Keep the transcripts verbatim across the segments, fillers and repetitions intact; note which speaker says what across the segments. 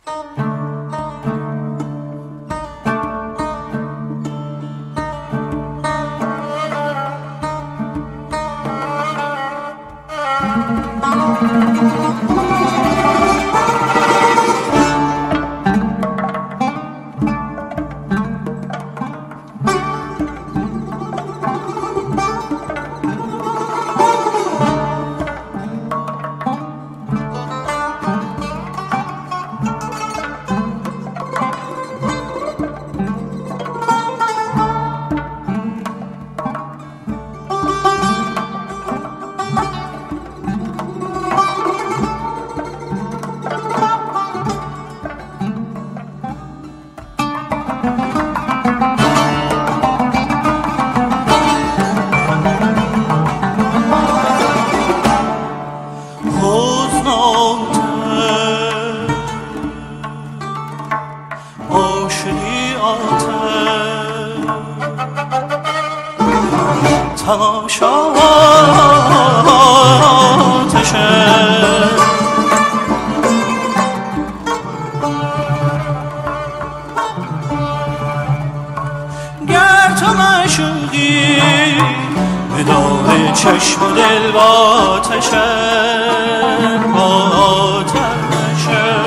Speaker 1: چشم و دل با تشن با تشن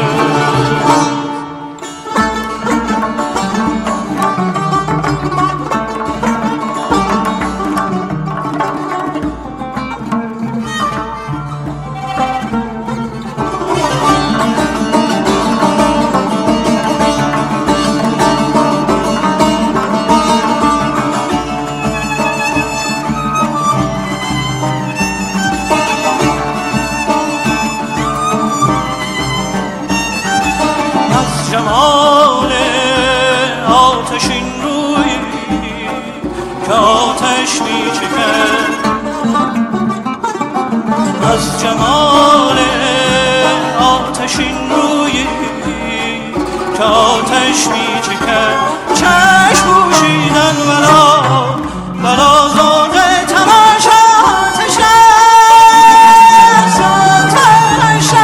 Speaker 1: جمال آتشین روی که آتش می چکد از جمال آتشین روی که آتش می چکد چشم پوشیدن بلا بلا زاغ تماشا آتش است آتش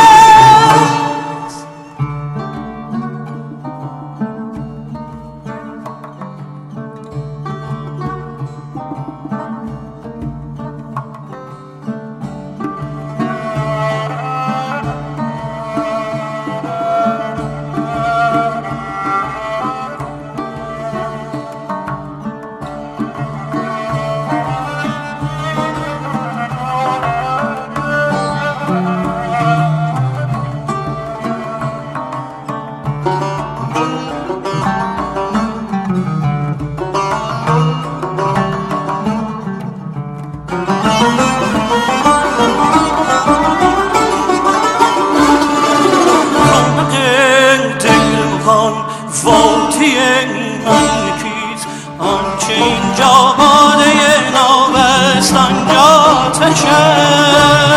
Speaker 1: فوتی من کیست آنچه اینجا باده نابست آنجا تشد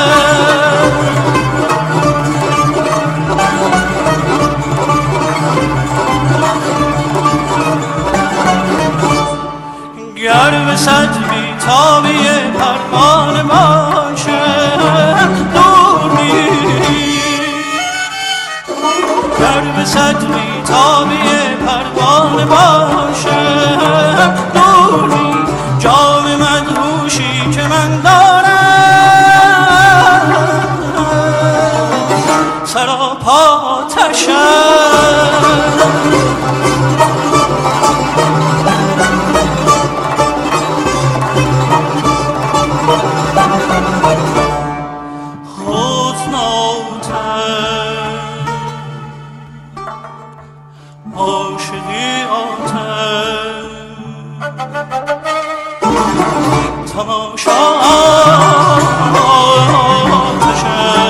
Speaker 1: گر به صد بیتابی پروانه باشد دور می گر به صد بیتابی پروانه باشم دوری جام مدهوشی که من دارم سراپا تشم عاشقی آتش تماشا آتش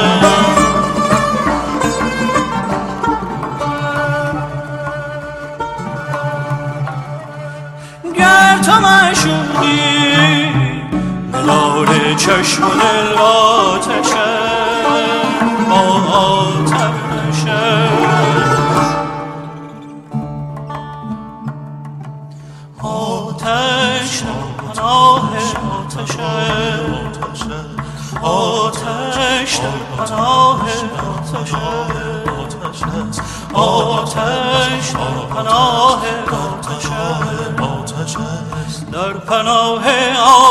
Speaker 1: گر تو معشوقی ملال چشم و دل آتش آتش آتش پناه آتش آتش در پناه آتش پناه آتش است در پناه